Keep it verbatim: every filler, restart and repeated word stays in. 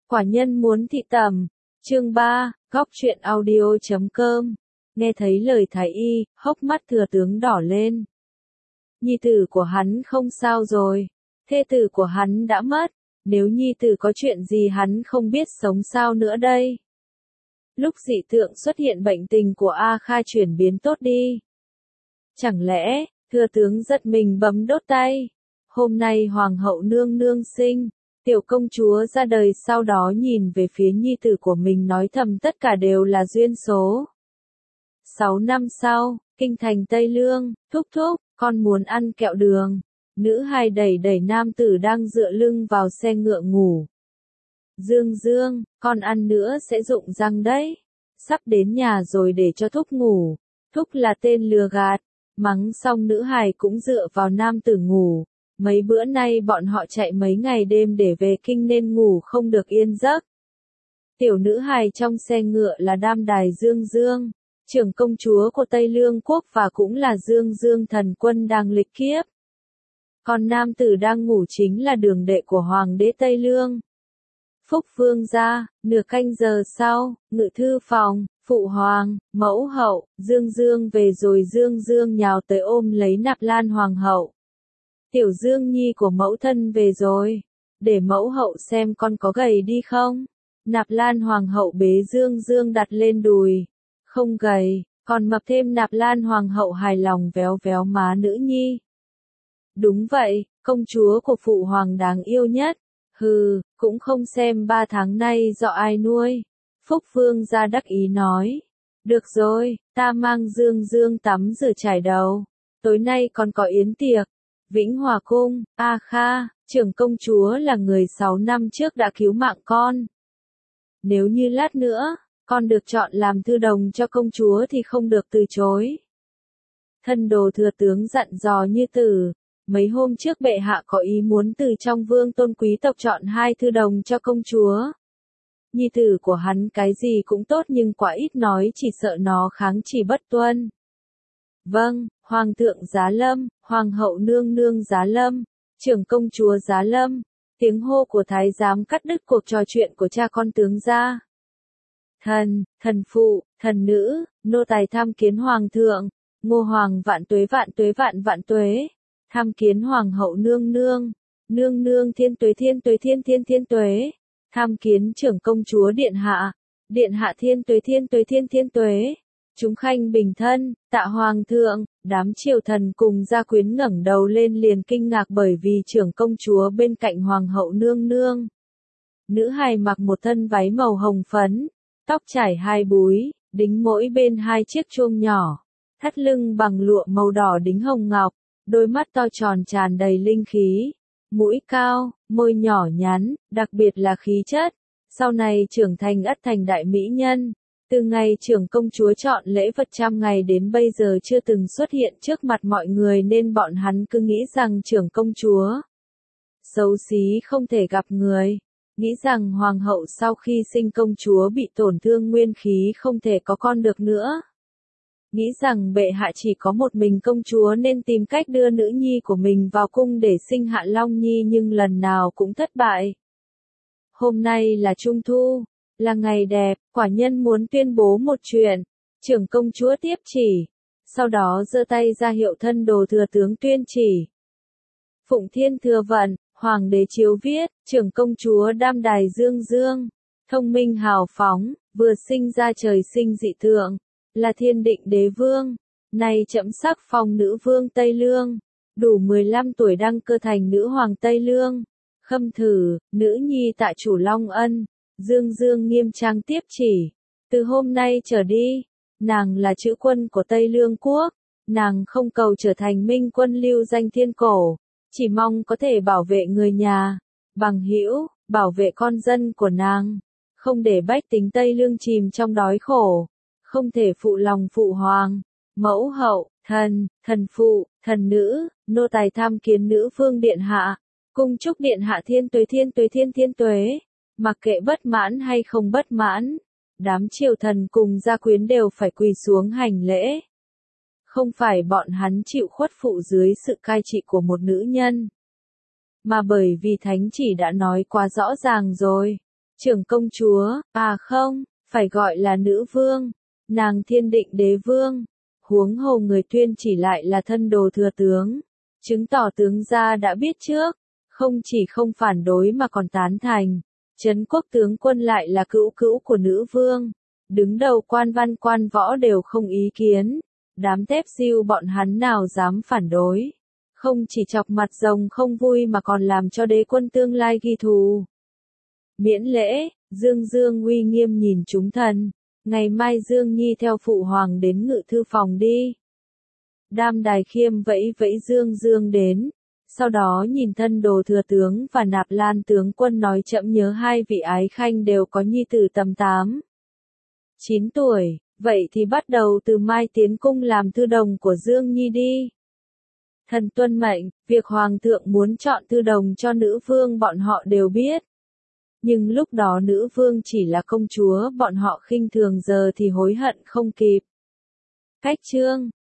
Quả nhân muốn thị tẩm. Chương ba, góc truyện audio chấm com. Nghe thấy lời thái y, hốc mắt thừa tướng đỏ lên. Nhi tử của hắn không sao rồi. Thê tử của hắn đã mất. Nếu nhi tử có chuyện gì hắn không biết sống sao nữa đây. Lúc dị tượng xuất hiện bệnh tình của A Kha chuyển biến tốt đi. Chẳng lẽ, thừa tướng giật mình bấm đốt tay. Hôm nay hoàng hậu nương nương sinh. Tiểu công chúa ra đời sau đó nhìn về phía nhi tử của mình nói thầm tất cả đều là duyên số. Sáu năm sau, kinh thành Tây Lương, thúc thúc, con muốn ăn kẹo đường. Nữ hài đẩy đẩy nam tử đang dựa lưng vào xe ngựa ngủ. Dương Dương, con ăn nữa sẽ rụng răng đấy. Sắp đến nhà rồi để cho thúc ngủ. Thúc là tên lừa gạt. Mắng xong nữ hài cũng dựa vào nam tử ngủ. Mấy bữa nay bọn họ chạy mấy ngày đêm để về kinh nên ngủ không được yên giấc. Tiểu nữ hài trong xe ngựa là Đam Đài Dương Dương, trưởng công chúa của Tây Lương quốc và cũng là Dương Dương thần quân đang lịch kiếp. Còn nam tử đang ngủ chính là đường đệ của hoàng đế Tây Lương. Phúc vương gia, nửa canh giờ sau, ngự thư phòng, phụ hoàng, mẫu hậu, Dương Dương về rồi. Dương Dương nhào tới ôm lấy Nạp Lan hoàng hậu. Tiểu Dương nhi của mẫu thân về rồi. Để mẫu hậu xem con có gầy đi không? Nạp Lan hoàng hậu bế Dương Dương đặt lên đùi. Không gầy, còn mập thêm. Nạp Lan hoàng hậu hài lòng véo véo má nữ nhi. Đúng vậy, công chúa của phụ hoàng đáng yêu nhất. Hừ, cũng không xem ba tháng nay do ai nuôi. Phúc vương gia đắc ý nói. Được rồi, ta mang Dương Dương tắm rửa chải đầu. Tối nay còn có yến tiệc. Vĩnh Hòa cung, A Kha, trưởng công chúa là người sáu năm trước đã cứu mạng con. Nếu như lát nữa, con được chọn làm thư đồng cho công chúa thì không được từ chối. Thân đồ thừa tướng dặn dò như tử, mấy hôm trước bệ hạ có ý muốn từ trong vương tôn quý tộc chọn hai thư đồng cho công chúa. Nhi tử của hắn cái gì cũng tốt nhưng quá ít nói chỉ sợ nó kháng chỉ bất tuân. Vâng, Hoàng thượng giá lâm, Hoàng hậu nương nương giá lâm, trưởng công chúa giá lâm. Tiếng hô của thái giám cắt đứt cuộc trò chuyện của cha con tướng gia. Thần, thần phụ, thần nữ, nô tài tham kiến Hoàng thượng. Ngô Hoàng vạn tuế vạn tuế vạn vạn tuế. Tham kiến Hoàng hậu nương nương. Nương nương thiên tuế thiên tuế thiên thiên thiên tuế. Tham kiến trưởng công chúa điện hạ. Điện hạ thiên tuế thiên tuế thiên thiên tuế. Chúng khanh bình thân, tạ hoàng thượng. Đám triều thần cùng gia quyến ngẩng đầu lên liền kinh ngạc bởi vì trưởng công chúa bên cạnh hoàng hậu nương nương. Nữ hài mặc một thân váy màu hồng phấn, tóc trải hai búi, đính mỗi bên hai chiếc chuông nhỏ, thắt lưng bằng lụa màu đỏ đính hồng ngọc, đôi mắt to tròn tràn đầy linh khí, mũi cao, môi nhỏ nhắn, đặc biệt là khí chất. Sau này trưởng thành ắt thành đại mỹ nhân. Từ ngày trưởng công chúa chọn lễ vật trăm ngày đến bây giờ chưa từng xuất hiện trước mặt mọi người nên bọn hắn cứ nghĩ rằng trưởng công chúa xấu xí không thể gặp người. Nghĩ rằng hoàng hậu sau khi sinh công chúa bị tổn thương nguyên khí không thể có con được nữa. Nghĩ rằng bệ hạ chỉ có một mình công chúa nên tìm cách đưa nữ nhi của mình vào cung để sinh Hạ Long Nhi nhưng lần nào cũng thất bại. Hôm nay là Trung Thu. Là ngày đẹp, quả nhân muốn tuyên bố một chuyện. Trưởng công chúa tiếp chỉ. Sau đó giơ tay ra hiệu thân đồ thừa tướng tuyên chỉ. Phụng Thiên thừa vận, hoàng đế chiếu viết, trưởng công chúa Đam Đài Dương Dương. Thông minh hào phóng, vừa sinh ra trời sinh dị tượng. Là thiên định đế vương. Nay chậm sắc phong nữ vương Tây Lương. Đủ mười lăm tuổi đăng cơ thành nữ hoàng Tây Lương. Khâm thử, nữ nhi tạ chủ Long Ân. Dương Dương nghiêm trang tiếp chỉ. Từ hôm nay trở đi, nàng là chữ quân của Tây Lương quốc. Nàng không cầu trở thành minh quân lưu danh thiên cổ. Chỉ mong có thể bảo vệ người nhà, bằng hữu, bảo vệ con dân của nàng. Không để bách tính Tây Lương chìm trong đói khổ. Không thể phụ lòng phụ hoàng, mẫu hậu, thần, thần phụ, thần nữ, nô tài tham kiến nữ vương điện hạ. Cung chúc điện hạ thiên tuế thiên tuế thiên thiên tuế. Mặc kệ bất mãn hay không bất mãn, đám triều thần cùng gia quyến đều phải quỳ xuống hành lễ. Không phải bọn hắn chịu khuất phụ dưới sự cai trị của một nữ nhân, mà bởi vì thánh chỉ đã nói quá rõ ràng rồi. Trưởng công chúa, à không, phải gọi là nữ vương, nàng thiên định đế vương. Huống hồ người tuyên chỉ lại là thân đồ thừa tướng, chứng tỏ tướng gia đã biết trước, không chỉ không phản đối mà còn tán thành. Trấn quốc tướng quân lại là cữu cữu của nữ vương, đứng đầu quan văn quan võ đều không ý kiến, đám tép diêu bọn hắn nào dám phản đối. Không chỉ chọc mặt rồng không vui mà còn làm cho đế quân tương lai ghi thù. Miễn lễ, Dương Dương uy nghiêm nhìn chúng thần, ngày mai Dương Nhi theo phụ hoàng đến ngự thư phòng đi. Đam Đài Khiêm vẫy vẫy Dương Dương đến, sau đó nhìn thân đồ thừa tướng và Nạp Lan tướng quân nói chậm nhớ hai vị ái khanh đều có nhi tử tầm tám, chín tuổi, vậy thì bắt đầu từ mai tiến cung làm thư đồng của Dương Nhi đi. Thần tuân mệnh, việc hoàng thượng muốn chọn thư đồng cho nữ vương bọn họ đều biết. Nhưng lúc đó nữ vương chỉ là công chúa bọn họ khinh thường giờ thì hối hận không kịp. Cách chương